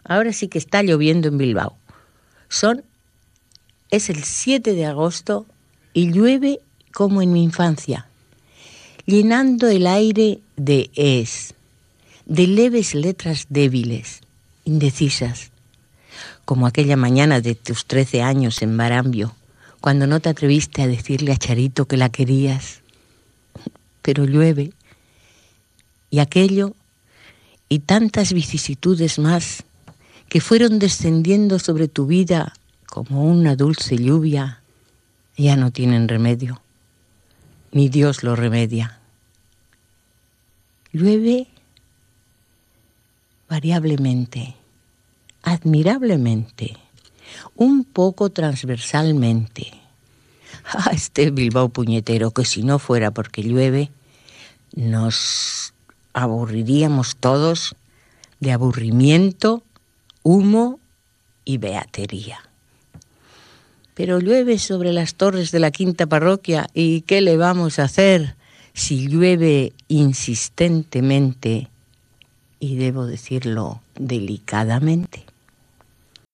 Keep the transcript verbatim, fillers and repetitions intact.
ahora sí que está lloviendo en Bilbao. Son, es el siete de agosto y llueve como en mi infancia, llenando el aire de es, de leves letras débiles, indecisas, como aquella mañana de tus trece años en Marambio, cuando no te atreviste a decirle a Charito que la querías. Pero llueve, y aquello y tantas vicisitudes más que fueron descendiendo sobre tu vida como una dulce lluvia, ya no tienen remedio, ni Dios lo remedia. Llueve variablemente, admirablemente, un poco transversalmente. Ah, este Bilbao puñetero, que si no fuera porque llueve, nos aburriríamos todos de aburrimiento, humo y beatería. Pero llueve sobre las torres de la quinta parroquia, ¿y qué le vamos a hacer si llueve insistentemente, y debo decirlo delicadamente?